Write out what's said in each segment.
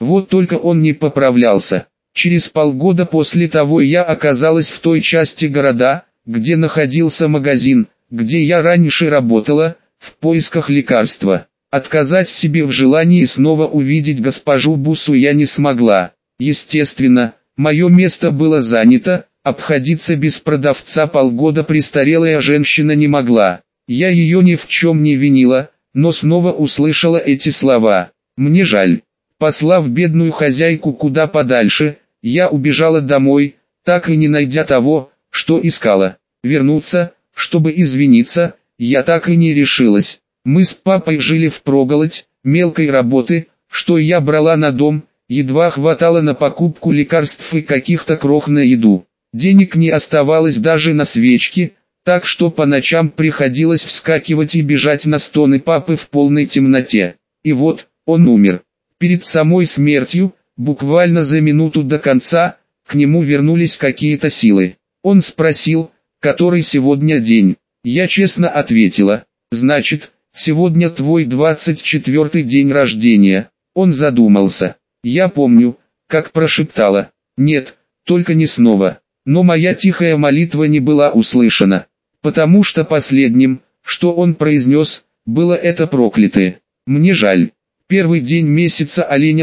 Вот только он не поправлялся. Через полгода после того я оказалась в той части города, где находился магазин, где я раньше работала, в поисках лекарства. Отказать себе в желании снова увидеть госпожу Бусу я не смогла. Естественно, мое место было занято, обходиться без продавца полгода престарелая женщина не могла. Я ее ни в чем не винила, но снова услышала эти слова. Мне жаль. Послав бедную хозяйку куда подальше, я убежала домой, так и не найдя того, что искала. Вернуться, чтобы извиниться, я так и не решилась. Мы с папой жили впроголодь, мелкой работы, что я брала на дом, едва хватало на покупку лекарств и каких-то крох на еду. Денег не оставалось даже на свечки, так что по ночам приходилось вскакивать и бежать на стоны папы в полной темноте. И вот, он умер. Перед самой смертью, буквально за минуту до конца, к нему вернулись какие-то силы. Он спросил, который сегодня день. Я честно ответила, значит, сегодня твой 24-й день рождения. Он задумался. Я помню, как прошептала, нет, только не снова. Но моя тихая молитва не была услышана, потому что последним, что он произнес, было это проклятое. Мне жаль. Первый день месяца оленя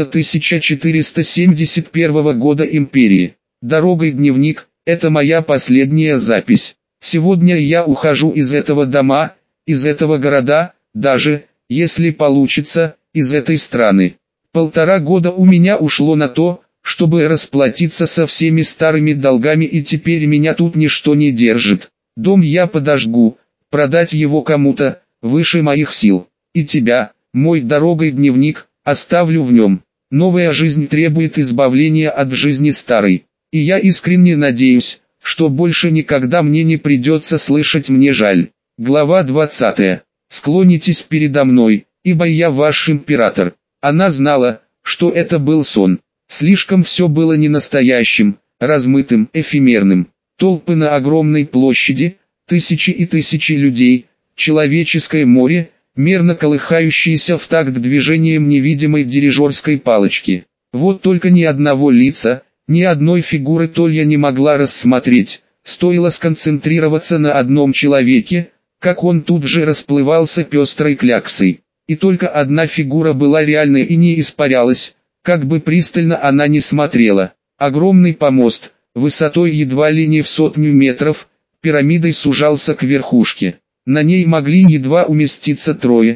1471 года империи. Дорогой дневник, это моя последняя запись. Сегодня я ухожу из этого дома, из этого города, даже, если получится, из этой страны. 1,5 года у меня ушло на то, чтобы расплатиться со всеми старыми долгами, и теперь меня тут ничто не держит. Дом я подожгу, продать его кому-то, выше моих сил. И тебя, мой дорогой дневник, оставлю в нем. Новая жизнь требует избавления от жизни старой. И я искренне надеюсь, что больше никогда мне не придется слышать «мне жаль». Глава 20. Склонитесь передо мной, ибо я ваш император. Она знала, что это был сон. Слишком все было ненастоящим, размытым, эфемерным. Толпы на огромной площади, тысячи и тысячи людей, человеческое море, мерно колыхающиеся в такт движением невидимой дирижерской палочки. Вот только ни одного лица, ни одной фигуры Толья не могла рассмотреть. Стоило сконцентрироваться на одном человеке, как он тут же расплывался пестрой кляксой. И только одна фигура была реальной и не испарялась, как бы пристально она ни смотрела. Огромный помост, высотой едва ли не в 100 метров, пирамидой сужался к верхушке. На ней могли едва уместиться 3,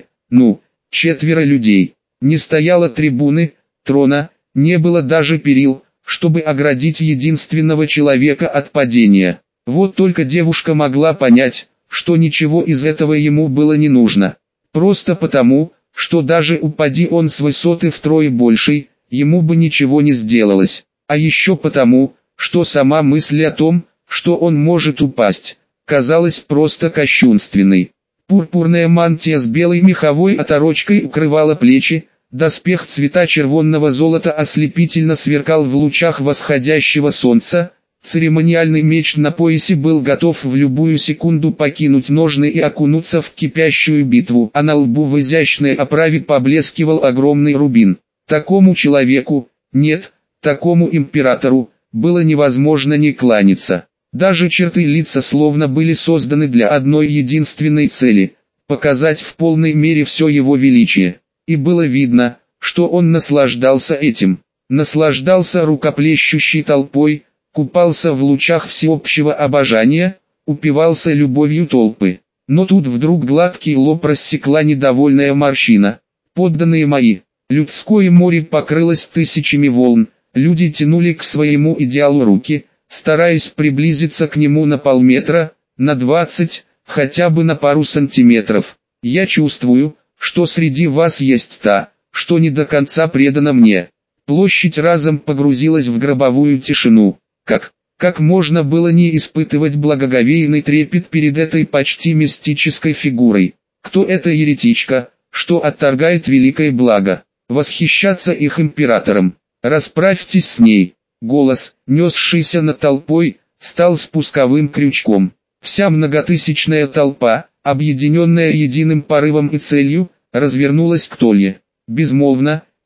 4 людей. Не стояло трибуны, трона, не было даже перил, чтобы оградить единственного человека от падения. Вот только девушка могла понять, что ничего из этого ему было не нужно. Просто потому, что даже упади он с высоты втрое большей, ему бы ничего не сделалось. А еще потому, что сама мысль о том, что он может упасть, казалась просто кощунственной. Пурпурная мантия с белой меховой оторочкой укрывала плечи, доспех цвета червонного золота ослепительно сверкал в лучах восходящего солнца, церемониальный меч на поясе был готов в любую секунду покинуть ножны и окунуться в кипящую битву, а на лбу в изящной оправе поблескивал огромный рубин. Такому человеку, нет, такому императору, было невозможно не кланяться. Даже черты лица словно были созданы для одной единственной цели – показать в полной мере все его величие. И было видно, что он наслаждался этим. Наслаждался рукоплещущей толпой, купался в лучах всеобщего обожания, упивался любовью толпы. Но тут вдруг гладкий лоб рассекла недовольная морщина. «Подданные мои!» Людское море покрылось тысячами волн, люди тянули к своему идеалу руки, стараясь приблизиться к нему на полметра, на 20, хотя бы на пару сантиметров. Я чувствую, что среди вас есть та, что не до конца предана мне. Площадь разом погрузилась в гробовую тишину. Как можно было не испытывать благоговейный трепет перед этой почти мистической фигурой? Кто эта еретичка, что отторгает великое благо? Восхищаться их императором. Расправьтесь с ней. Голос, несшийся над толпой, стал спусковым крючком. Вся многотысячная толпа, объединенная единым порывом и целью, развернулась к Толье. Безмолвно,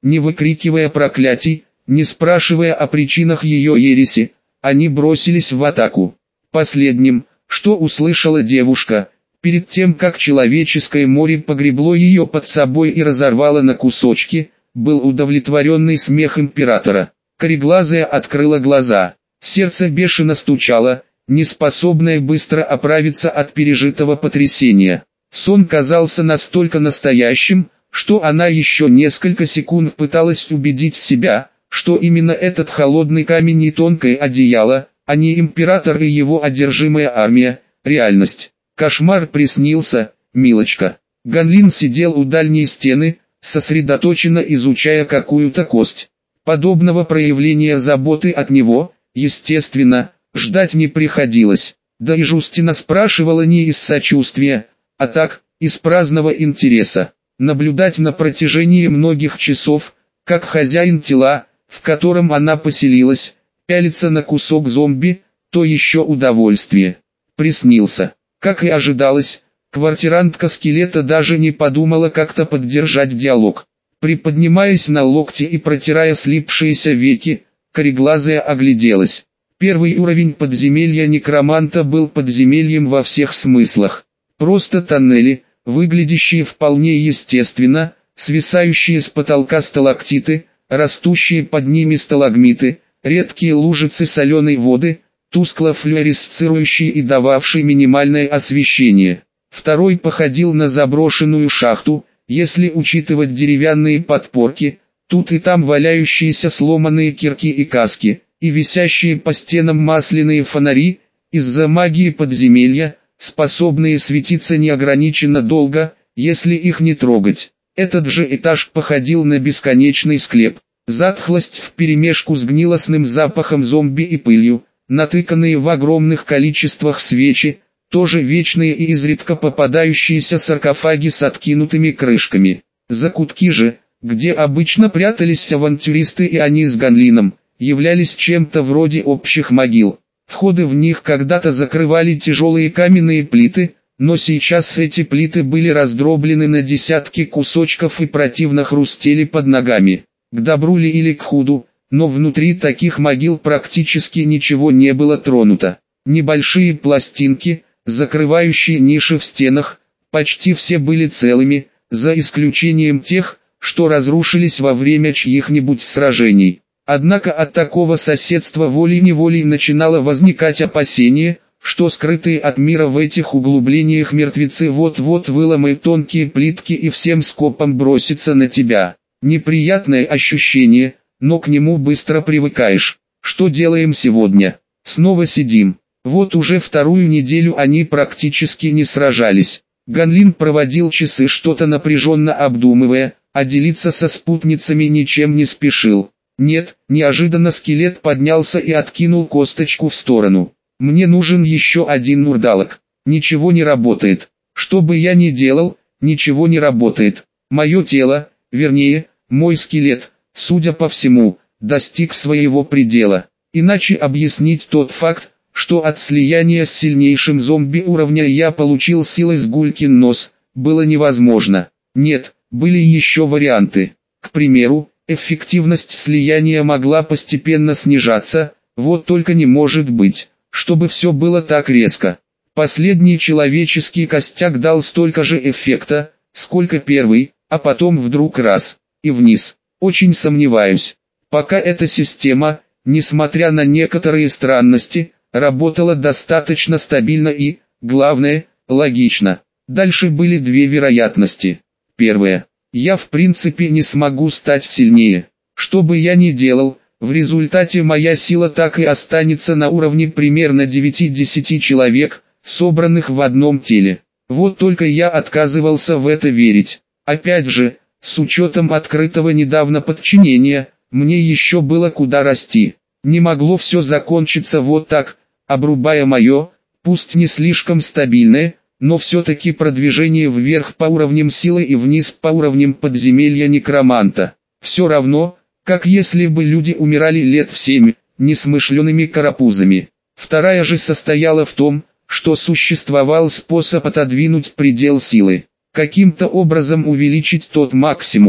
Не выкрикивая проклятий, не спрашивая о причинах ее ереси, они бросились в атаку. Последним, что услышала девушка, перед тем как человеческое море погребло ее под собой и разорвало на кусочки, был удовлетворенный смех императора. Кореглазая открыла глаза, сердце бешено стучало, неспособное быстро оправиться от пережитого потрясения. Сон казался настолько настоящим, что она еще несколько секунд пыталась убедить себя, что именно этот холодный камень и тонкое одеяло, а не император и его одержимая армия, реальность. Кошмар приснился, милочка. Ганлин сидел у дальней стены, сосредоточенно изучая какую-то кость. Подобного проявления заботы от него, естественно, ждать не приходилось. Да и Жустина спрашивала не из сочувствия, а так, из праздного интереса. Наблюдать на протяжении многих часов, как хозяин тела, в котором она поселилась, пялится на кусок зомби, то еще удовольствие. Приснился. Как и ожидалось, квартирантка скелета даже не подумала как-то поддержать диалог. Приподнимаясь на локти и протирая слипшиеся веки, кореглазая огляделась. Первый уровень подземелья некроманта был подземельем во всех смыслах. Просто тоннели, выглядящие вполне естественно, свисающие с потолка сталактиты, растущие под ними сталагмиты, редкие лужицы соленой воды, тускло флуоресцирующие и дававшие минимальное освещение. Второй походил на заброшенную шахту, если учитывать деревянные подпорки, тут и там валяющиеся сломанные кирки и каски, и висящие по стенам масляные фонари, из-за магии подземелья, способные светиться неограниченно долго, если их не трогать. Этот же этаж походил на бесконечный склеп. Затхлость вперемешку с гнилостным запахом зомби и пылью, натыканные в огромных количествах свечи, тоже вечные и изредка попадающиеся саркофаги с откинутыми крышками. Закутки же, где обычно прятались авантюристы и они с Ганлином, являлись чем-то вроде общих могил. Входы в них когда-то закрывали тяжелые каменные плиты, но сейчас эти плиты были раздроблены на десятки кусочков и противно хрустели под ногами. К добру ли или к худу, но внутри таких могил практически ничего не было тронуто. Небольшие пластинки, закрывающие ниши в стенах, почти все были целыми, за исключением тех, что разрушились во время чьих-нибудь сражений. Однако от такого соседства волей-неволей начинало возникать опасение, что скрытые от мира в этих углублениях мертвецы вот-вот выломают тонкие плитки и всем скопом бросятся на тебя. Неприятное ощущение, но к нему быстро привыкаешь. Что делаем сегодня? Снова сидим. Вот уже вторую неделю они практически не сражались. Ганлин проводил часы что-то напряженно обдумывая, а делиться со спутницами ничем не спешил. Нет, неожиданно скелет поднялся и откинул косточку в сторону. Мне нужен еще один нурдалок. Ничего не работает. Что бы я ни делал, ничего не работает. Мое тело, вернее, мой скелет, судя по всему, достиг своего предела. Иначе объяснить тот факт, что от слияния с сильнейшим зомби уровня я получил силы с гулькин нос, было невозможно. Нет, были еще варианты. К примеру, эффективность слияния могла постепенно снижаться, вот только не может быть, чтобы все было так резко. Последний человеческий костяк дал столько же эффекта, сколько первый, а потом вдруг раз, и вниз. Очень сомневаюсь. Пока эта система, несмотря на некоторые странности, работала достаточно стабильно и, главное, логично. Дальше были две вероятности. Первая. Я в принципе не смогу стать сильнее. Что бы я ни делал, в результате моя сила так и останется на уровне примерно 9-10 человек, собранных в одном теле. Вот только я отказывался в это верить. Опять же, с учетом открытого недавно подчинения, мне еще было куда расти. Не могло все закончиться вот так, обрубая мое, пусть не слишком стабильное, но все-таки продвижение вверх по уровням силы и вниз по уровням подземелья некроманта. Все равно, как если бы люди умирали лет в 7, несмышленными карапузами. Вторая же состояла в том, что существовал способ отодвинуть предел силы. Каким-то образом увеличить тот максимум,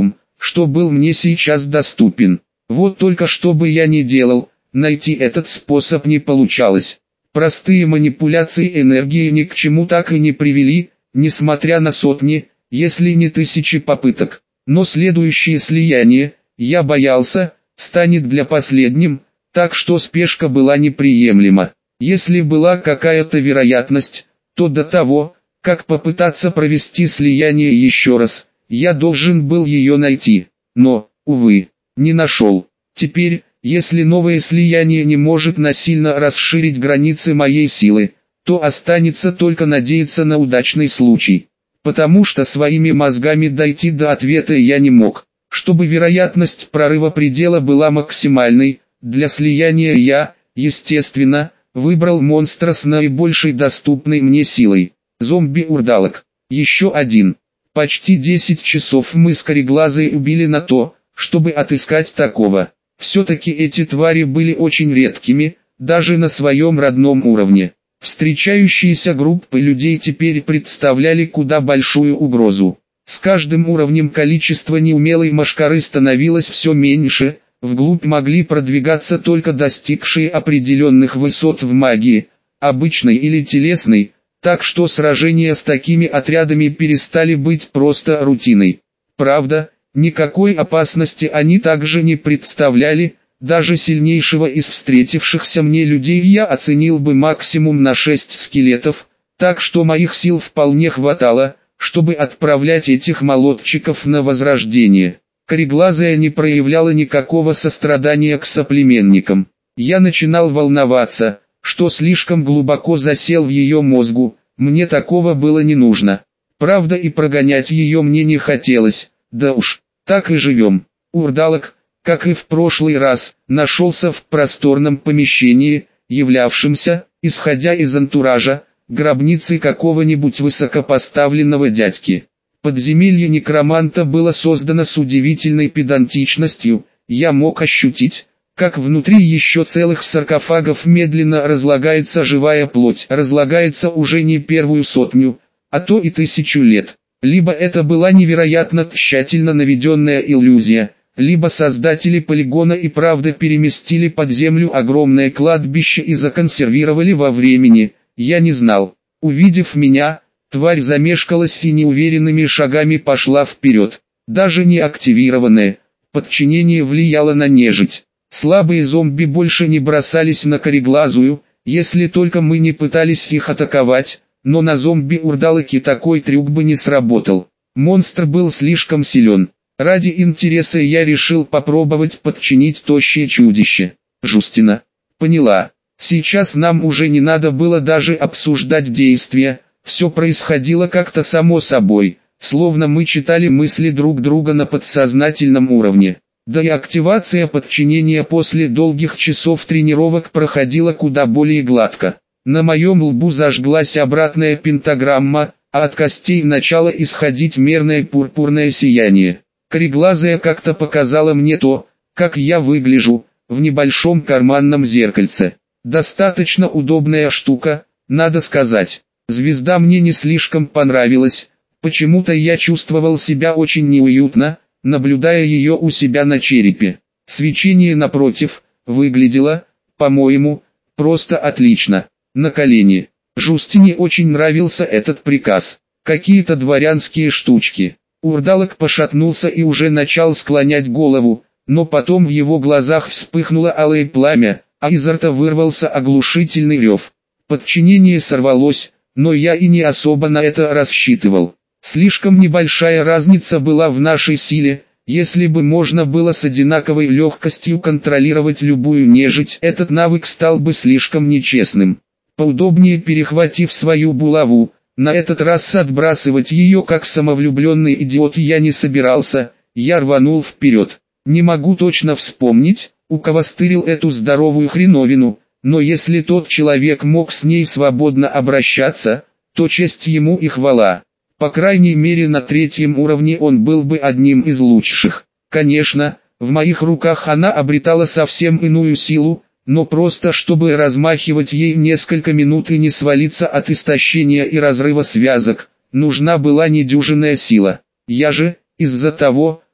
что был мне сейчас доступен. Вот только что бы я ни делал, найти этот способ не получалось. Простые манипуляции энергии ни к чему так и не привели, несмотря на сотни, если не тысячи попыток. Но следующее слияние, я боялся, станет для последним, так что спешка была неприемлема. Если была какая-то вероятность, то до того, как попытаться провести слияние еще раз, я должен был ее найти. Но, увы, не нашел. Теперь, если новое слияние не может насильно расширить границы моей силы, то останется только надеяться на удачный случай. Потому что своими мозгами дойти до ответа я не мог. Чтобы вероятность прорыва предела была максимальной, для слияния я, естественно, выбрал монстра с наибольшей доступной мне силой. Зомби-урдалок. Еще один. Почти 10 часов мы с Кореглазой убили на то, чтобы отыскать такого. Все-таки эти твари были очень редкими, даже на своем родном уровне. Встречающиеся группы людей теперь представляли куда большую угрозу. С каждым уровнем количество неумелой мошкары становилось все меньше, вглубь могли продвигаться только достигшие определенных высот в магии, обычной или телесной, так что сражения с такими отрядами перестали быть просто рутиной. Правда, никакой опасности они также не представляли, даже сильнейшего из встретившихся мне людей я оценил бы максимум на 6 скелетов, так что моих сил вполне хватало, чтобы отправлять этих молодчиков на возрождение. Кореглазая не проявляла никакого сострадания к соплеменникам. Я начинал волноваться, что слишком глубоко засел в ее мозгу, мне такого было не нужно. Правда, и прогонять ее мне не хотелось, да уж, так и живем. Урдалок, как и в прошлый раз, нашелся в просторном помещении, являвшемся, исходя из антуража, гробницей какого-нибудь высокопоставленного дядьки. Подземелье некроманта было создано с удивительной педантичностью, я мог ощутить, как внутри еще целых саркофагов медленно разлагается живая плоть, разлагается уже не первую сотню, а то и 1000 лет. Либо это была невероятно тщательно наведенная иллюзия, либо создатели полигона и правда переместили под землю огромное кладбище и законсервировали во времени, я не знал. Увидев меня, тварь замешкалась и неуверенными шагами пошла вперед. Даже не активированное подчинение влияло на нежить. Слабые зомби больше не бросались на Кореглазую, если только мы не пытались их атаковать, но на зомби-урдалоке такой трюк бы не сработал. Монстр был слишком силен. Ради интереса я решил попробовать подчинить тощее чудище. Жустина. Поняла. Сейчас нам уже не надо было даже обсуждать действия, все происходило как-то само собой, словно мы читали мысли друг друга на подсознательном уровне. Да и активация подчинения после долгих часов тренировок проходила куда более гладко. На моем лбу зажглась обратная пентаграмма, а от костей начало исходить мерное пурпурное сияние. Кореглазая как-то показала мне то, как я выгляжу, в небольшом карманном зеркальце. Достаточно удобная штука, надо сказать. Звезда мне не слишком понравилась, почему-то я чувствовал себя очень неуютно, наблюдая ее у себя на черепе. Свечение напротив, выглядело, по-моему, просто отлично. На колени. Жустине очень нравился этот приказ. Какие-то дворянские штучки. Урдалок пошатнулся и уже начал склонять голову, но потом в его глазах вспыхнуло алое пламя, а изо рта вырвался оглушительный рев. Подчинение сорвалось, но я и не особо на это рассчитывал. Слишком небольшая разница была в нашей силе, если бы можно было с одинаковой легкостью контролировать любую нежить, этот навык стал бы слишком нечестным. Поудобнее перехватив свою булаву, на этот раз отбрасывать ее как самовлюбленный идиот я не собирался, я рванул вперед. Не могу точно вспомнить, у кого стырил эту здоровую хреновину, но если тот человек мог с ней свободно обращаться, то честь ему и хвала. По крайней мере на 3-м уровне он был бы одним из лучших. Конечно, в моих руках она обретала совсем иную силу, но просто чтобы размахивать ей несколько минут и не свалиться от истощения и разрыва связок, нужна была недюжинная сила. Я же, из-за того,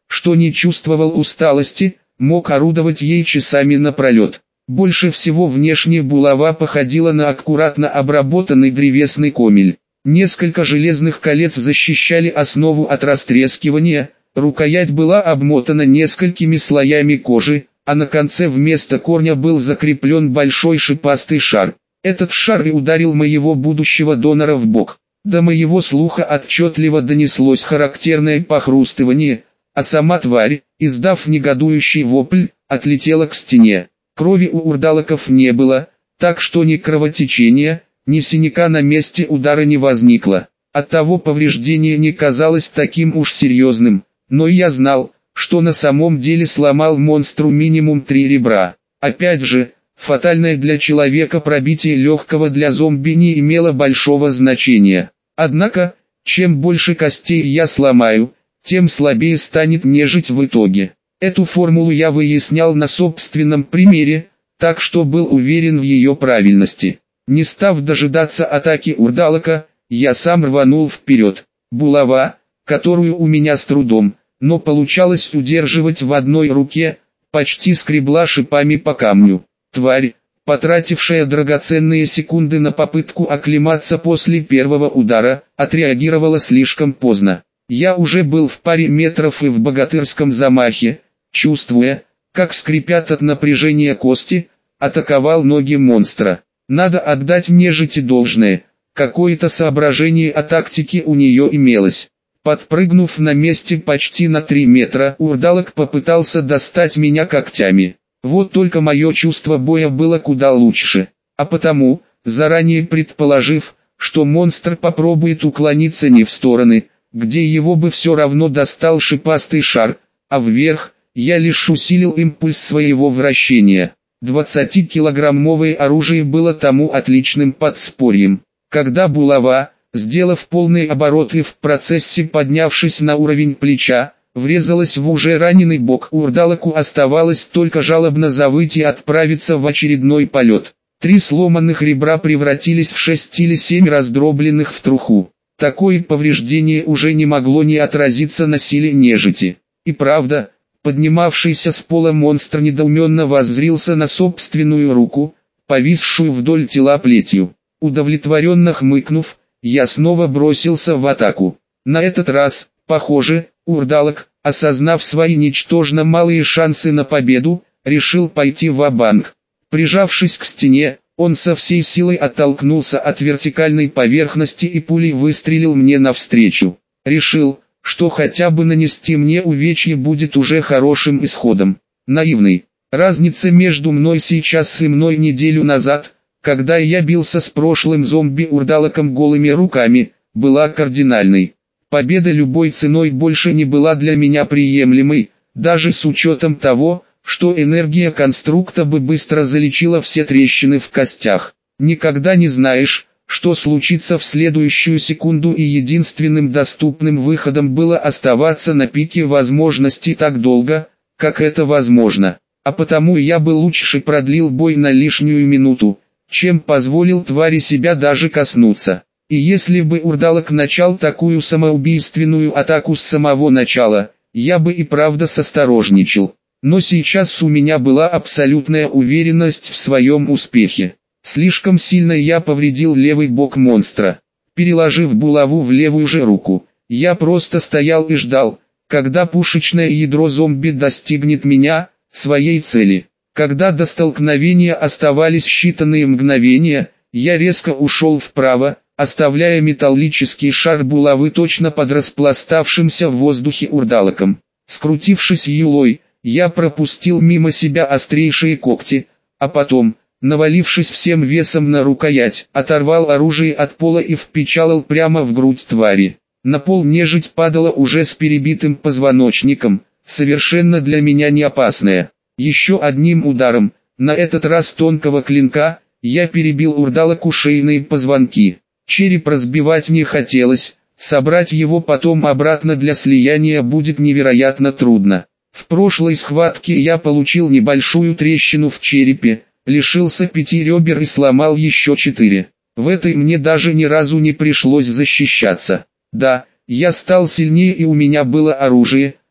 что не чувствовал усталости, мог орудовать ей часами напролет. Больше всего внешне булава походила на аккуратно обработанный древесный комель. Несколько железных колец защищали основу от растрескивания, рукоять была обмотана несколькими слоями кожи, а на конце вместо корня был закреплен большой шипастый шар. Этот шар и ударил моего будущего донора в бок. До моего слуха отчетливо донеслось характерное похрустывание, а сама тварь, издав негодующий вопль, отлетела к стене. Крови у урдалаков не было, так что ни кровотечения, ни синяка на месте удара не возникло. Оттого повреждение не казалось таким уж серьезным, но я знал, что на самом деле сломал монстру минимум 3 ребра. Опять же, фатальное для человека пробитие легкого для зомби не имело большого значения. Однако, чем больше костей я сломаю, тем слабее станет нежить в итоге. Эту формулу я выяснял на собственном примере, так что был уверен в ее правильности. Не став дожидаться атаки урдалака, я сам рванул вперед. Булава, которую у меня с трудом, но получалось удерживать в одной руке, почти скребла шипами по камню. Тварь, потратившая драгоценные секунды на попытку оклематься после первого удара, отреагировала слишком поздно. Я уже был в паре метров и в богатырском замахе, чувствуя, как скрипят от напряжения кости, атаковал ноги монстра. Надо отдать нежити должное, какое-то соображение о тактике у нее имелось. Подпрыгнув на месте почти на 3 метра, урдалак попытался достать меня когтями. Вот только мое чувство боя было куда лучше. А потому, заранее предположив, что монстр попробует уклониться не в стороны, где его бы все равно достал шипастый шар, а вверх, я лишь усилил импульс своего вращения. 20-килограммовое оружие было тому отличным подспорьем. Когда булава, сделав полный оборот и в процессе поднявшись на уровень плеча, врезалась в уже раненый бок, урдалаку оставалось только жалобно завыть и отправиться в очередной полет. 3 сломанных ребра превратились в 6 или 7 раздробленных в труху. Такое повреждение уже не могло не отразиться на силе нежити. И правда, поднимавшийся с пола монстр недоуменно воззрился на собственную руку, повисшую вдоль тела плетью. Удовлетворенно хмыкнув, я снова бросился в атаку. На этот раз, похоже, урдалак, осознав свои ничтожно малые шансы на победу, решил пойти ва-банк. Прижавшись к стене, он со всей силой оттолкнулся от вертикальной поверхности и пулей выстрелил мне навстречу. Решил, что хотя бы нанести мне увечье будет уже хорошим исходом. Наивный. Разница между мной сейчас и мной неделю назад, когда я бился с прошлым зомби-урдалаком голыми руками, была кардинальной. Победа любой ценой больше не была для меня приемлемой, даже с учетом того, что энергия конструкта бы быстро залечила все трещины в костях. Никогда не знаешь, что случится в следующую секунду, и единственным доступным выходом было оставаться на пике возможностей так долго, как это возможно. А потому я бы лучше продлил бой на лишнюю минуту, чем позволил твари себя даже коснуться. И если бы урдалак начал такую самоубийственную атаку с самого начала, я бы и правда состорожничал. Но сейчас у меня была абсолютная уверенность в своем успехе. Слишком сильно я повредил левый бок монстра. Переложив булаву в левую же руку, я просто стоял и ждал, когда пушечное ядро зомби достигнет меня, своей цели. Когда до столкновения оставались считанные мгновения, я резко ушел вправо, оставляя металлический шар булавы точно под распластавшимся в воздухе урдалаком. Скрутившись юлой, я пропустил мимо себя острейшие когти, а потом, навалившись всем весом на рукоять, оторвал оружие от пола и впечатал прямо в грудь твари. На пол нежить падала уже с перебитым позвоночником, совершенно для меня не опасная. Еще одним ударом, на этот раз тонкого клинка, я перебил урдалаку шейные позвонки. Череп разбивать не хотелось, собрать его потом обратно для слияния будет невероятно трудно. В прошлой схватке я получил небольшую трещину в черепе, лишился 5 ребер и сломал еще 4. В этой мне даже ни разу не пришлось защищаться. Да, я стал сильнее и у меня было оружие,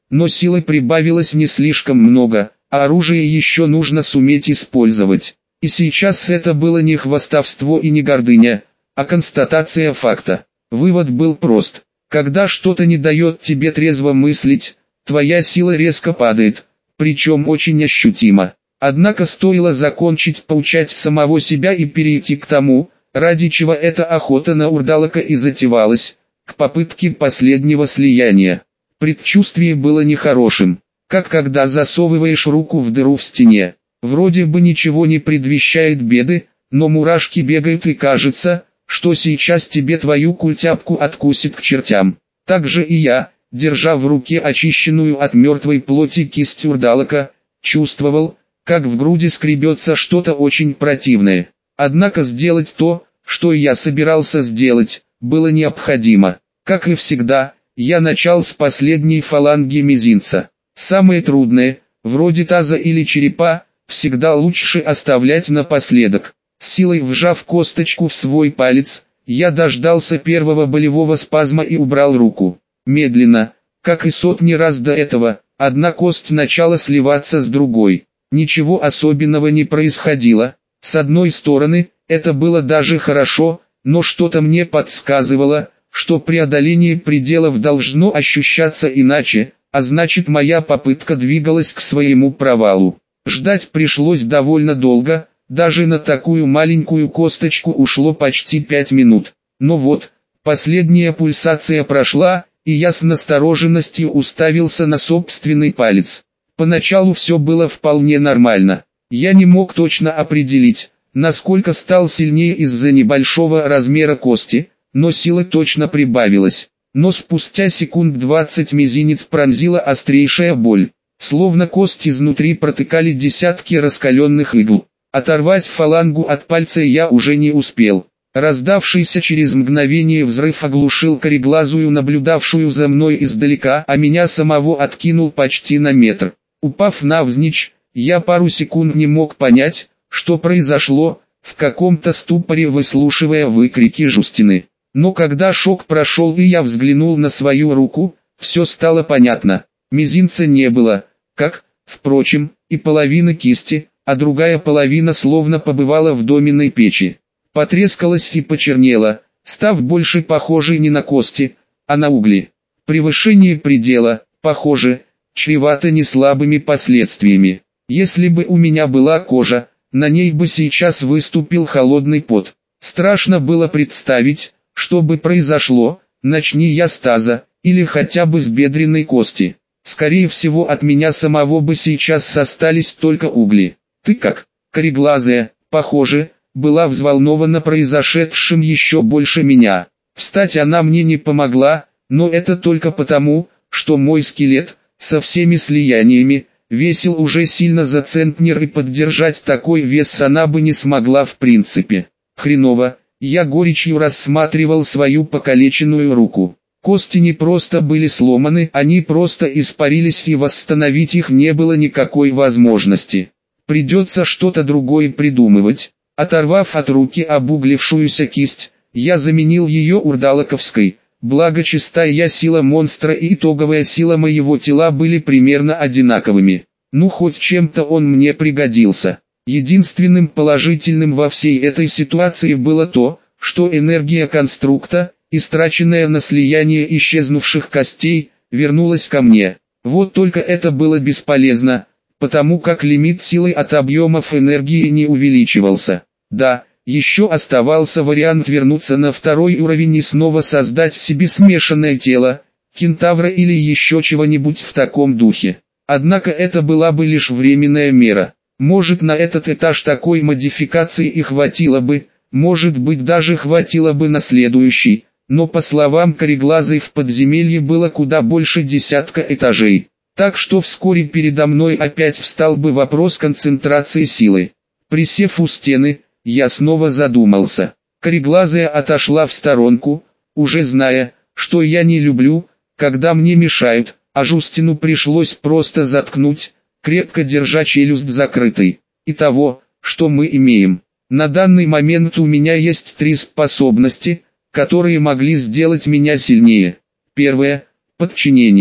но силы прибавилось не слишком много, а оружие еще нужно суметь использовать. И сейчас это было не хвастовство и не гордыня, а констатация факта. Вывод был прост. Когда что-то не дает тебе трезво мыслить, твоя сила резко падает, причем очень ощутимо. Однако стоило закончить поучать самого себя и перейти к тому, ради чего эта охота на урдалака и затевалась, к попытке последнего слияния. Предчувствие было нехорошим, как когда засовываешь руку в дыру в стене. Вроде бы ничего не предвещает беды, но мурашки бегают и кажется, что сейчас тебе твою культяпку откусит к чертям. Так же и я, держа в руке очищенную от мертвой плоти кисть урдалака, чувствовал, как в груди скребется что-то очень противное. Однако сделать то, что я собирался сделать, было необходимо. Как и всегда, я начал с последней фаланги мизинца. Самое трудное, вроде таза или черепа, всегда лучше оставлять напоследок. С силой вжав косточку в свой палец, я дождался первого болевого спазма и убрал руку. Медленно, как и сотни раз до этого, одна кость начала сливаться с другой. Ничего особенного не происходило. С одной стороны, это было даже хорошо, но что-то мне подсказывало, что преодоление пределов должно ощущаться иначе, а значит моя попытка двигалась к своему провалу. Ждать пришлось довольно долго, даже на такую маленькую косточку ушло почти 5 минут. Но вот, последняя пульсация прошла, и я с настороженностью уставился на собственный палец. Поначалу все было вполне нормально. Я не мог точно определить, насколько стал сильнее из-за небольшого размера кости, но силы точно прибавилась. Но спустя секунд 20 мизинец пронзила острейшая боль. Словно кость изнутри протыкали десятки раскаленных игл. Оторвать фалангу от пальца я уже не успел. Раздавшийся через мгновение взрыв оглушил кореглазую, наблюдавшую за мной издалека, а меня самого откинул почти на метр. Упав навзничь, я пару секунд не мог понять, что произошло, в каком-то ступоре выслушивая выкрики Жустины. Но когда шок прошел и я взглянул на свою руку, все стало понятно. Мизинца не было, как, впрочем, и половины кисти, а другая половина словно побывала в доменной печи. Потрескалась и почернела, став больше похожей не на кости, а на угли. Превышение предела, похоже, чревато неслабыми последствиями. Если бы у меня была кожа, на ней бы сейчас выступил холодный пот. Страшно было представить, что бы произошло, начни я с таза, или хотя бы с бедренной кости. Скорее всего, от меня самого бы сейчас остались только угли. Ты как? Кореглазая, похоже, была взволнована произошедшим еще больше меня. Встать она мне не помогла, но это только потому, что мой скелет, со всеми слияниями, весил уже сильно за центнер, и поддержать такой вес она бы не смогла в принципе. Хреново, я горечью рассматривал свою покалеченную руку. Кости не просто были сломаны, они просто испарились, и восстановить их не было никакой возможности. Придется что-то другое придумывать. Оторвав от руки обуглившуюся кисть, я заменил ее урдалаковской. Благо чистая сила монстра и итоговая сила моего тела были примерно одинаковыми. Ну хоть чем-то он мне пригодился. Единственным положительным во всей этой ситуации было то, что энергия конструкта, истраченная на слияние исчезнувших костей, вернулась ко мне. Вот только это было бесполезно, потому как лимит силы от объемов энергии не увеличивался. Да, еще оставался вариант вернуться на второй уровень и снова создать себе смешанное тело, кентавра или еще чего-нибудь в таком духе. Однако это была бы лишь временная мера. Может, на этот этаж такой модификации и хватило бы, может быть, даже хватило бы на следующий, но по словам Кореглазой в подземелье было куда больше десятка этажей. Так что вскоре передо мной опять встал бы вопрос концентрации силы. Присев у стены, я снова задумался. Кореглазая отошла в сторонку, уже зная, что я не люблю, когда мне мешают, а Жустину пришлось просто заткнуть, крепко держа челюсть закрытой. Итого, что мы имеем? На данный момент у меня есть 3 способности, которые могли сделать меня сильнее. Первое – подчинение.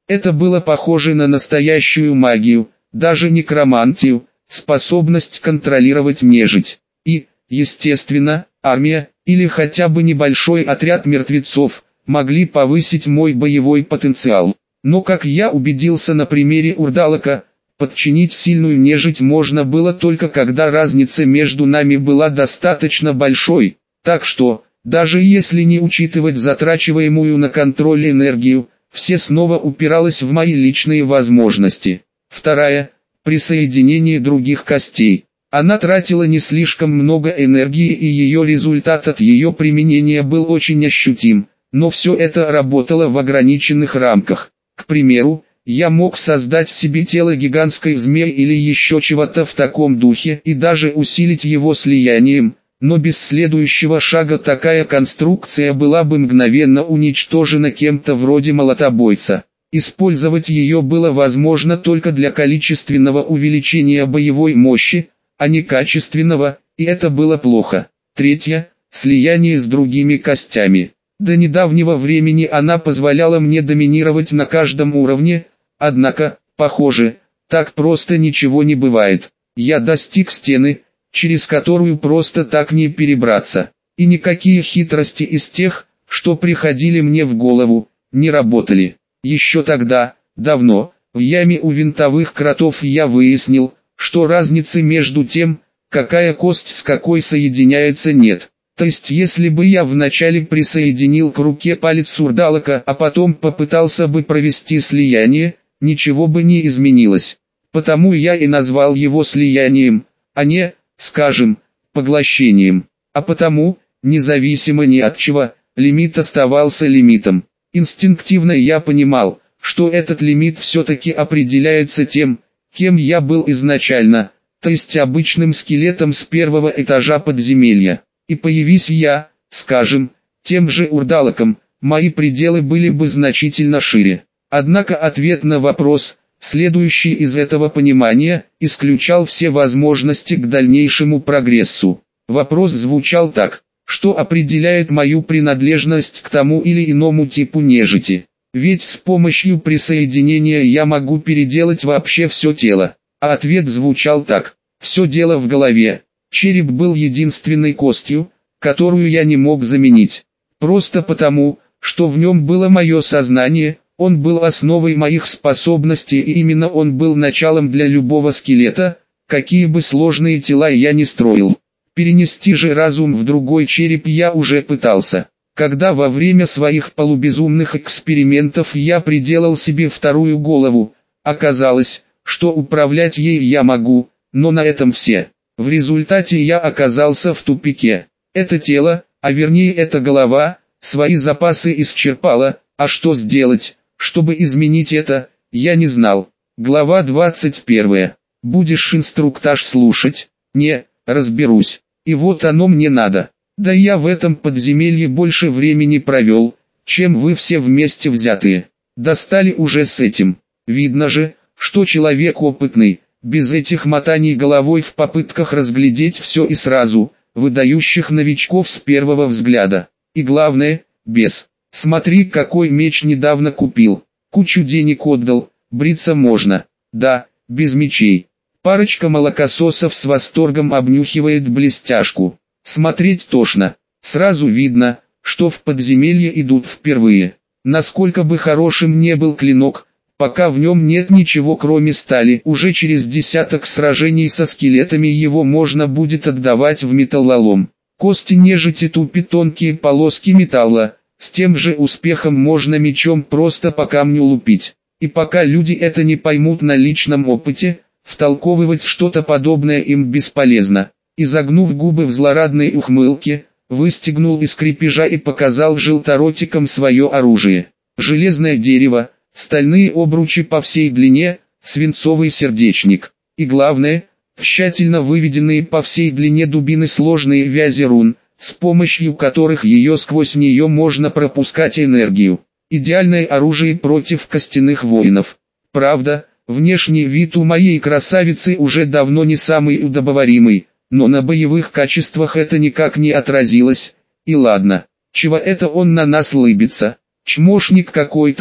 Это было похоже на настоящую магию, даже некромантию, способность контролировать нежить. И, естественно, армия, или хотя бы небольшой отряд мертвецов, могли повысить мой боевой потенциал. Но как я убедился на примере Урдалака, подчинить сильную нежить можно было только когда разница между нами была достаточно большой, так что, даже если не учитывать затрачиваемую на контроль энергию, все снова упиралось в мои личные возможности. Вторая – присоединение других костей. Она тратила не слишком много энергии и ее результат от ее применения был очень ощутим, но все это работало в ограниченных рамках. К примеру, я мог создать в себе тело гигантской змеи или еще чего-то в таком духе и даже усилить его слиянием, но без следующего шага такая конструкция была бы мгновенно уничтожена кем-то вроде молотобойца. Использовать ее было возможно только для количественного увеличения боевой мощи, а не качественного, и это было плохо. Третье – слияние с другими костями. До недавнего времени она позволяла мне доминировать на каждом уровне, однако, похоже, так просто ничего не бывает. Я достиг стены, через которую просто так не перебраться, и никакие хитрости из тех, что приходили мне в голову, не работали. Еще тогда, давно, в яме у винтовых кротов я выяснил, что разницы между тем, какая кость с какой соединяется, нет. То есть если бы я вначале присоединил к руке палец Урдалака, а потом попытался бы провести слияние, ничего бы не изменилось. Потому я и назвал его слиянием, а не, скажем, поглощением. А потому, независимо ни от чего, лимит оставался лимитом. Инстинктивно я понимал, что этот лимит все-таки определяется тем, кем я был изначально, то есть обычным скелетом с первого этажа подземелья. И появись я, скажем, тем же Урдалаком, мои пределы были бы значительно шире. Однако ответ на вопрос, следующий из этого понимания, исключал все возможности к дальнейшему прогрессу. Вопрос звучал так: что определяет мою принадлежность к тому или иному типу нежити? Ведь с помощью присоединения я могу переделать вообще все тело. А ответ звучал так: все дело в голове. Череп был единственной костью, которую я не мог заменить. Просто потому, что в нем было мое сознание, он был основой моих способностей и именно он был началом для любого скелета, какие бы сложные тела я ни строил. Перенести же разум в другой череп я уже пытался. Когда во время своих полубезумных экспериментов я приделал себе вторую голову, оказалось, что управлять ей я могу, но на этом все. В результате я оказался в тупике. Это тело, а вернее эта голова, свои запасы исчерпала, а что сделать, чтобы изменить это, я не знал. Глава 21. Будешь инструктаж слушать? Не, разберусь. И вот оно мне надо. Да я в этом подземелье больше времени провел, чем вы все вместе взятые. Достали уже с этим. Видно же, что человек опытный, без этих мотаний головой в попытках разглядеть все и сразу, выдающих новичков с первого взгляда. И главное, без. Смотри, какой меч недавно купил. Кучу денег отдал, бриться можно. Да, без мечей. Парочка молокососов с восторгом обнюхивает блестяшку. Смотреть тошно. Сразу видно, что в подземелье идут впервые. Насколько бы хорошим не был клинок, пока в нем нет ничего кроме стали, уже через десяток сражений со скелетами его можно будет отдавать в металлолом. Кости нежити тупят тонкие полоски металла, с тем же успехом можно мечом просто по камню лупить. И пока люди это не поймут на личном опыте, втолковывать что-то подобное им бесполезно. Изогнув губы в злорадной ухмылке, выстегнул из крепежа и показал желторотикам свое оружие. Железное дерево, стальные обручи по всей длине, свинцовый сердечник. И главное, тщательно выведенные по всей длине дубины сложные вязи рун, с помощью которых сквозь нее можно пропускать энергию. Идеальное оружие против костяных воинов. Правда, внешний вид у моей красавицы уже давно не самый удобоваримый, но на боевых качествах это никак не отразилось. И ладно, чего это он на нас лыбится? Чмошник какой-то,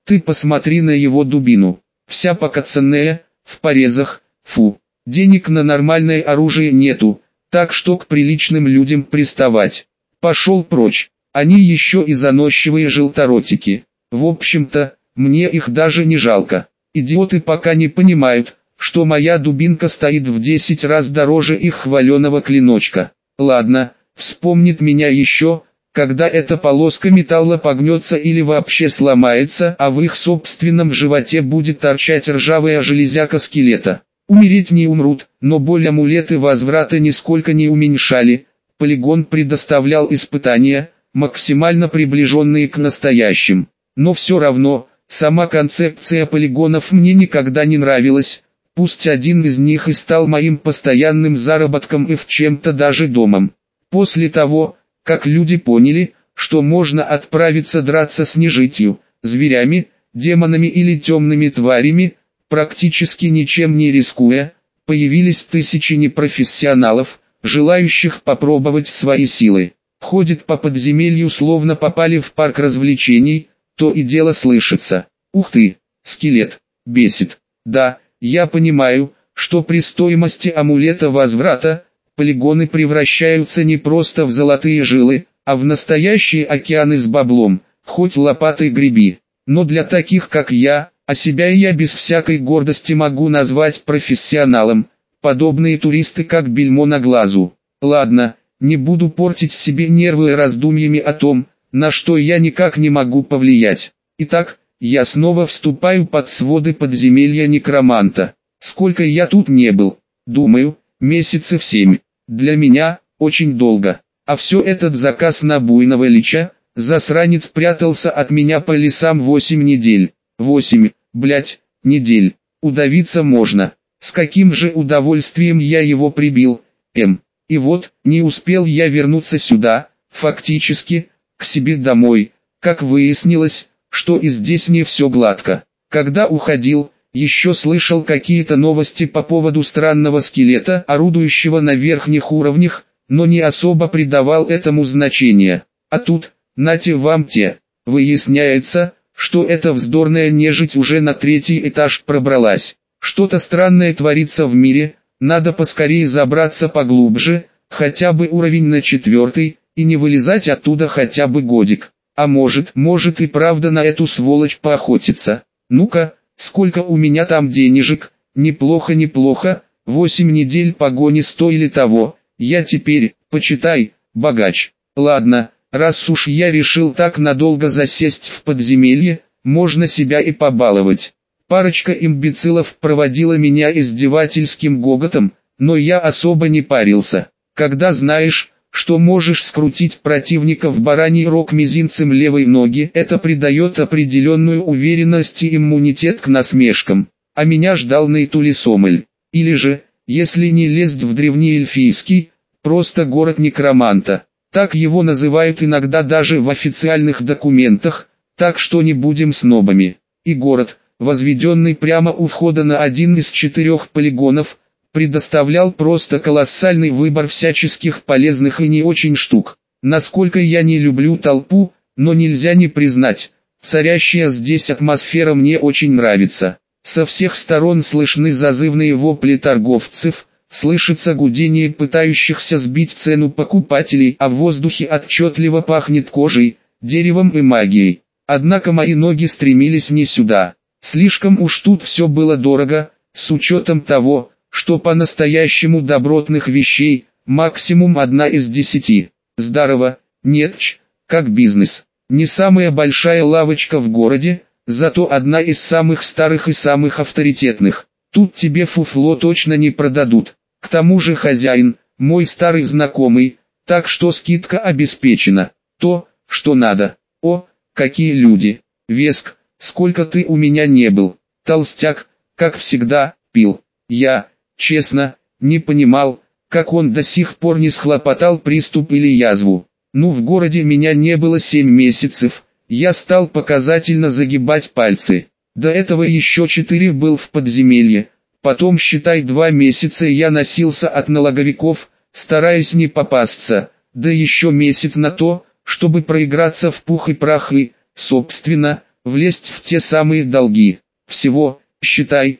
Ты посмотри на его дубину. Вся покоцанная, в порезах, фу. Денег на нормальное оружие нету, так что к приличным людям приставать. Пошел прочь. Они еще и заносчивые желторотики. В общем-то, мне их даже не жалко. Идиоты пока не понимают, что моя дубинка стоит в 10 раз дороже их хваленого клиночка. Ладно, вспомнит меня еще, когда эта полоска металла погнется или вообще сломается, а в их собственном животе будет торчать ржавая железяка скелета. Умереть не умрут, но боль амулеты возврата нисколько не уменьшали. Полигон предоставлял испытания, максимально приближенные к настоящим. Но все равно, сама концепция полигонов мне никогда не нравилась. Пусть один из них и стал моим постоянным заработком и в чем-то даже домом. После того, как люди поняли, что можно отправиться драться с нежитью, зверями, демонами или темными тварями, практически ничем не рискуя, появились тысячи непрофессионалов, желающих попробовать свои силы. Ходят по подземелью, словно попали в парк развлечений, то и дело слышится: «Ух ты, скелет, бесит». Да, я понимаю, что при стоимости амулета возврата, полигоны превращаются не просто в золотые жилы, а в настоящие океаны с баблом, хоть лопатой греби. Но для таких как я, а себя я без всякой гордости могу назвать профессионалом, подобные туристы как бельмо на глазу. Ладно, не буду портить себе нервы раздумьями о том, на что я никак не могу повлиять. Итак, я снова вступаю под своды подземелья некроманта. Сколько я тут не был? Думаю, месяцев 7. Для меня, очень долго. А все этот заказ на буйного лича, засранец прятался от меня по лесам 8 недель. 8, блять, недель. Удавиться можно. С каким же удовольствием я его прибил, И вот, не успел я вернуться сюда, фактически, к себе домой, как выяснилось, что и здесь не все гладко. Когда уходил, еще слышал какие-то новости по поводу странного скелета, орудующего на верхних уровнях, но не особо придавал этому значения. А тут, нате вам те, выясняется, что эта вздорная нежить уже на 3-й этаж пробралась. Что-то странное творится в мире, надо поскорее забраться поглубже, хотя бы уровень на 4-й, и не вылезать оттуда хотя бы годик. А может и правда на эту сволочь поохотиться. Ну-ка, сколько у меня там денежек? Неплохо, 8 недель погони стоили того. Я теперь, почитай, богач. Ладно, раз уж я решил так надолго засесть в подземелье, можно себя и побаловать. Парочка имбецилов проводила меня издевательским гоготом, но я особо не парился. Когда знаешь, что можешь скрутить противника в бараний рог мизинцем левой ноги, это придает определенную уверенность и иммунитет к насмешкам. А меня ждал Нейтули Сомель. Или же, если не лезть в древнеэльфийский, просто город некроманта. Так его называют иногда даже в официальных документах, так что не будем снобами. И город, возведенный прямо у входа на один из 4 полигонов, предоставлял просто колоссальный выбор всяческих полезных и не очень штук. Насколько я не люблю толпу, но нельзя не признать, царящая здесь атмосфера мне очень нравится. Со всех сторон слышны зазывные вопли торговцев, слышится гудение пытающихся сбить цену покупателей, а в воздухе отчетливо пахнет кожей, деревом и магией. Однако мои ноги стремились не сюда. Слишком уж тут все было дорого, с учетом того, что по-настоящему добротных вещей, максимум 1 из 10. Здорово, нетч, как бизнес. Не самая большая лавочка в городе, зато одна из самых старых и самых авторитетных. Тут тебе фуфло точно не продадут. К тому же хозяин, мой старый знакомый, так что скидка обеспечена. То, что надо. О, какие люди. Веск, сколько ты у меня не был. Толстяк, как всегда, пил. Я, честно, не понимал, как он до сих пор не схлопотал приступ или язву. Ну, в городе меня не было 7 месяцев, я стал показательно загибать пальцы. До этого еще 4 был в подземелье, потом считай 2 месяца я носился от налоговиков, стараясь не попасться, да еще месяц на то, чтобы проиграться в пух и прах и, собственно, влезть в те самые долги. Всего, считай,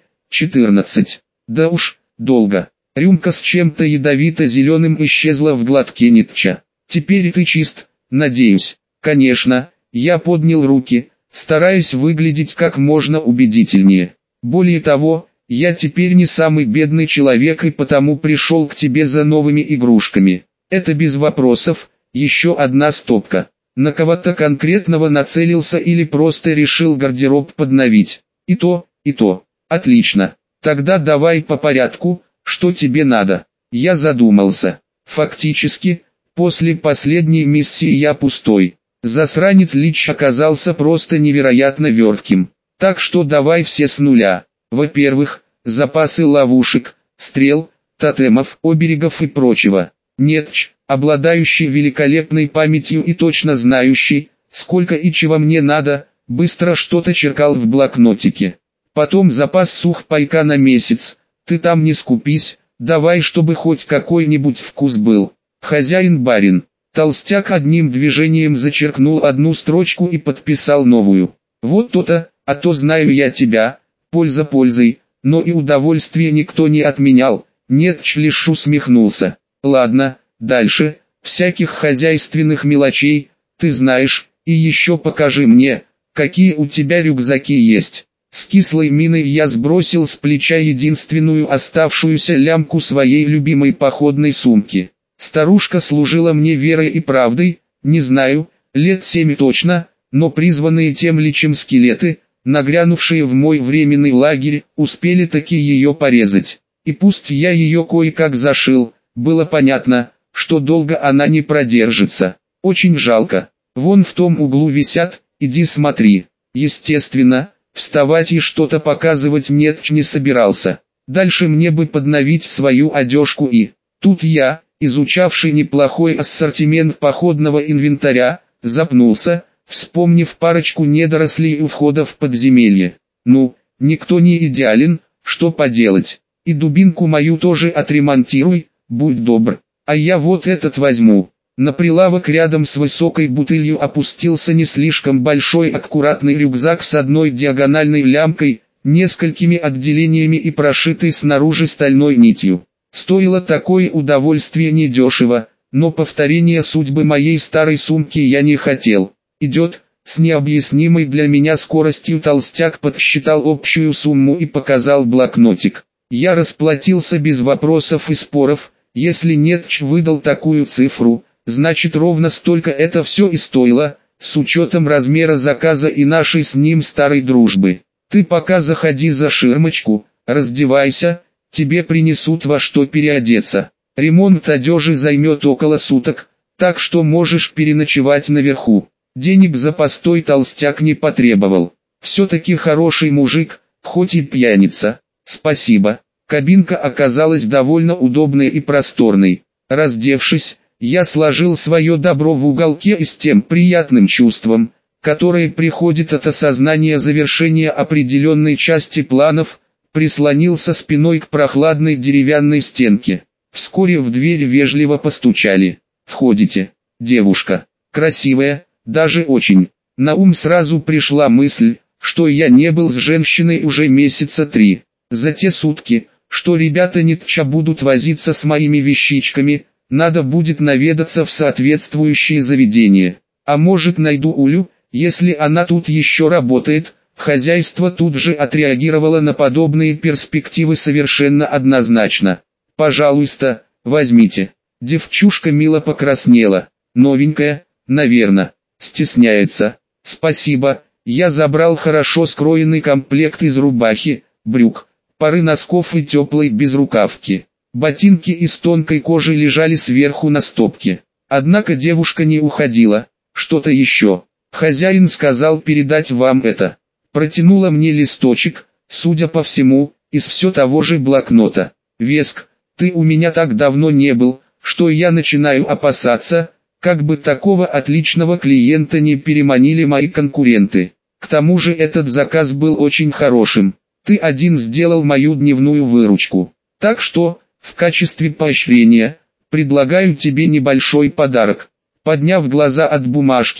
14. Да уж, долго. Рюмка с чем-то ядовито-зеленым исчезла в глотке Ницше. Теперь ты чист, надеюсь. Конечно, я поднял руки, стараясь выглядеть как можно убедительнее. Более того, я теперь не самый бедный человек и потому пришел к тебе за новыми игрушками. Это без вопросов, еще одна стопка. На кого-то конкретного нацелился или просто решил гардероб подновить? И то, и то. Отлично. Тогда давай по порядку, что тебе надо. Я задумался. Фактически, после последней миссии я пустой. Засранец Лич оказался просто невероятно вертким. Так что давай все с нуля. Во-первых, запасы ловушек, стрел, тотемов, оберегов и прочего. Нетч, обладающий великолепной памятью и точно знающий, сколько и чего мне надо, быстро что-то черкал в блокнотике. Потом запас сухпайка на месяц. Ты там не скупись, давай, чтобы хоть какой-нибудь вкус был. Хозяин-барин. Толстяк одним движением зачеркнул одну строчку и подписал новую. Вот то-то, а то знаю я тебя, польза пользой, но и удовольствие никто не отменял. Нетч лишь усмехнулся. Ладно, дальше, всяких хозяйственных мелочей, ты знаешь, и еще покажи мне, какие у тебя рюкзаки есть. С кислой миной я сбросил с плеча единственную оставшуюся лямку своей любимой походной сумки. Старушка служила мне верой и правдой, не знаю, лет 7 точно, но призванные тем личем скелеты, нагрянувшие в мой временный лагерь, успели таки ее порезать. И пусть я ее кое-как зашил, было понятно, что долго она не продержится. Очень жалко. Вон в том углу висят, иди смотри. Естественно, вставать и что-то показывать Нетч не собирался. Дальше мне бы подновить свою одежку и... Тут я, изучавший неплохой ассортимент походного инвентаря, запнулся, вспомнив парочку недорослей у входа в подземелье. Ну, никто не идеален, что поделать. И дубинку мою тоже отремонтируй, будь добр. А я вот этот возьму. На прилавок рядом с высокой бутылью опустился не слишком большой аккуратный рюкзак с одной диагональной лямкой, несколькими отделениями и прошитый снаружи стальной нитью. Стоило такое удовольствие недешево, но повторения судьбы моей старой сумки я не хотел. Идет, с необъяснимой для меня скоростью толстяк подсчитал общую сумму и показал блокнотик. Я расплатился без вопросов и споров. Если Нетч выдал такую цифру, значит ровно столько это все и стоило, с учетом размера заказа и нашей с ним старой дружбы. Ты пока заходи за ширмочку, раздевайся, тебе принесут во что переодеться. Ремонт одежи займет около суток, так что можешь переночевать наверху. Денег за постой толстяк не потребовал. Все-таки хороший мужик, хоть и пьяница. Спасибо. Кабинка оказалась довольно удобной и просторной. Раздевшись, я сложил свое добро в уголке и с тем приятным чувством, которое приходит от осознания завершения определенной части планов, прислонился спиной к прохладной деревянной стенке. Вскоре в дверь вежливо постучали. «Входите, девушка. Красивая, даже очень». На ум сразу пришла мысль, что я не был с женщиной уже месяца 3. За те сутки, что ребята Нитча будут возиться с моими вещичками, надо будет наведаться в соответствующие заведения. А может, найду Улю, если она тут еще работает. Хозяйство тут же отреагировало на подобные перспективы совершенно однозначно. «Пожалуйста, возьмите». Девчушка мило покраснела. Новенькая, наверное, стесняется. «Спасибо». Я забрал хорошо скроенный комплект из рубахи, брюк, пары носков и теплой безрукавки. Ботинки из тонкой кожи лежали сверху на стопке. Однако девушка не уходила. «Что-то еще. Хозяин сказал передать вам это». Протянула мне листочек, судя по всему, из все того же блокнота. «Веск, ты у меня так давно не был, что я начинаю опасаться, как бы такого отличного клиента не переманили мои конкуренты. К тому же этот заказ был очень хорошим. Ты один сделал мою дневную выручку. Так что, в качестве поощрения, предлагаю тебе небольшой подарок». Подняв глаза от бумажки,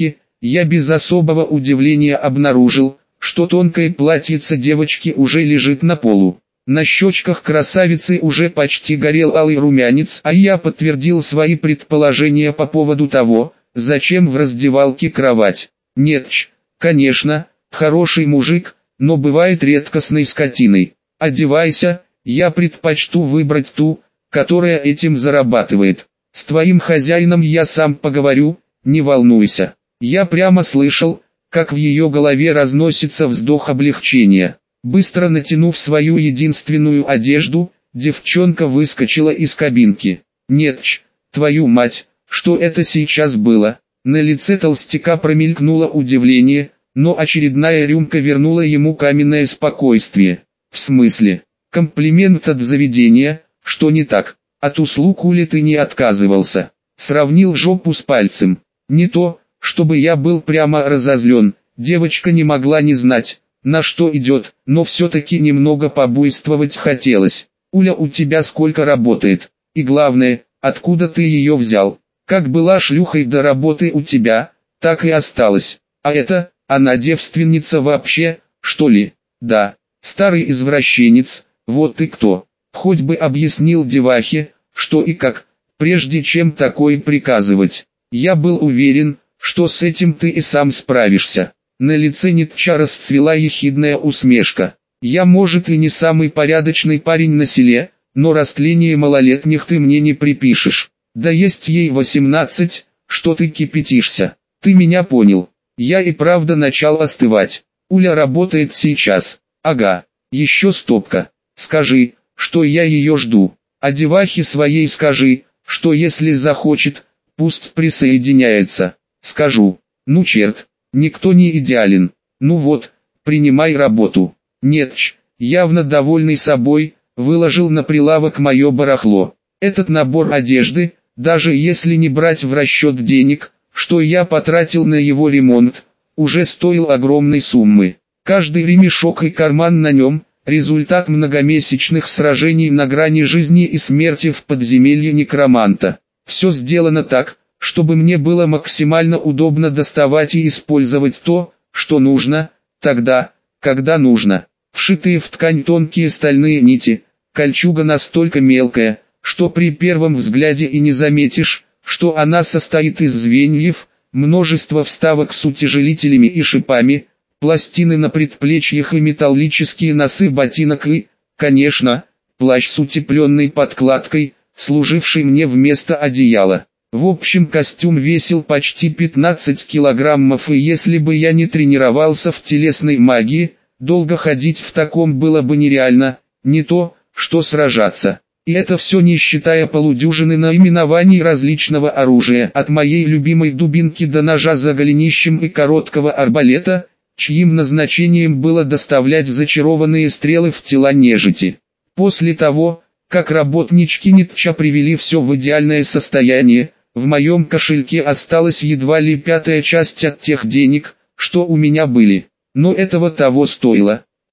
я без особого удивления обнаружил, что тонкое платьице девочки уже лежит на полу. На щечках красавицы уже почти горел алый румянец, а я подтвердил свои предположения по поводу того, зачем в раздевалке кровать. Нет, конечно, хороший мужик, но бывает редкостной скотиной. Одевайся, я предпочту выбрать ту, которая этим зарабатывает. С твоим хозяином я сам поговорю, не волнуйся. Я прямо слышал, как в ее голове разносится вздох облегчения. Быстро натянув свою единственную одежду, девчонка выскочила из кабинки. Нет, твою мать, что это сейчас было? На лице толстяка промелькнуло удивление, но очередная рюмка вернула ему каменное спокойствие. В смысле? Комплимент от заведения, что не так? От услуг Ули ты не отказывался. Сравнил жопу с пальцем. Не то, чтобы я был прямо разозлен, девочка не могла не знать, на что идет, но все-таки немного побуйствовать хотелось. Уля у тебя сколько работает? И главное, откуда ты ее взял? Как была шлюхой до работы у тебя, так и осталась. А это, она девственница вообще, что ли? Да, старый извращенец, вот ты кто. Хоть бы объяснил девахе, что и как, прежде чем такое приказывать. Я был уверен, что с этим ты и сам справишься. На лице Ницча расцвела ехидная усмешка. Я, может, и не самый порядочный парень на селе, но растление малолетних ты мне не припишешь. Да есть ей 18, что ты кипятишься. Ты меня понял. Я и правда начал остывать. Уля работает сейчас. Ага, еще стопка. Скажи, что я ее жду. А девахе своей скажи, что если захочет, пусть присоединяется. Скажу. Ну черт, никто не идеален. Ну вот, принимай работу. Нет, явно довольный собой, выложил на прилавок мое барахло. Этот набор одежды, даже если не брать в расчет денег, что я потратил на его ремонт, уже стоил огромной суммы. Каждый ремешок и карман на нем – результат многомесячных сражений на грани жизни и смерти в подземелье некроманта. Все сделано так, чтобы мне было максимально удобно доставать и использовать то, что нужно, тогда, когда нужно. Вшитые в ткань тонкие стальные нити, кольчуга настолько мелкая, что при первом взгляде и не заметишь, что она состоит из звеньев, множество вставок с утяжелителями и шипами, пластины на предплечьях и металлические носы ботинок и, конечно, плащ с утепленной подкладкой, служивший мне вместо одеяла. В общем, костюм весил почти 15 килограммов, и если бы я не тренировался в телесной магии, долго ходить в таком было бы нереально, не то, что сражаться. И это все не считая полудюжины наименований различного оружия, от моей любимой дубинки до ножа за голенищем и короткого арбалета, чьим назначением было доставлять зачарованные стрелы в тела нежити. После того, как работнички Ницча привели все в идеальное состояние, в моем кошельке осталась едва ли 1/5 от тех денег, что у меня были. Но этого того стоило.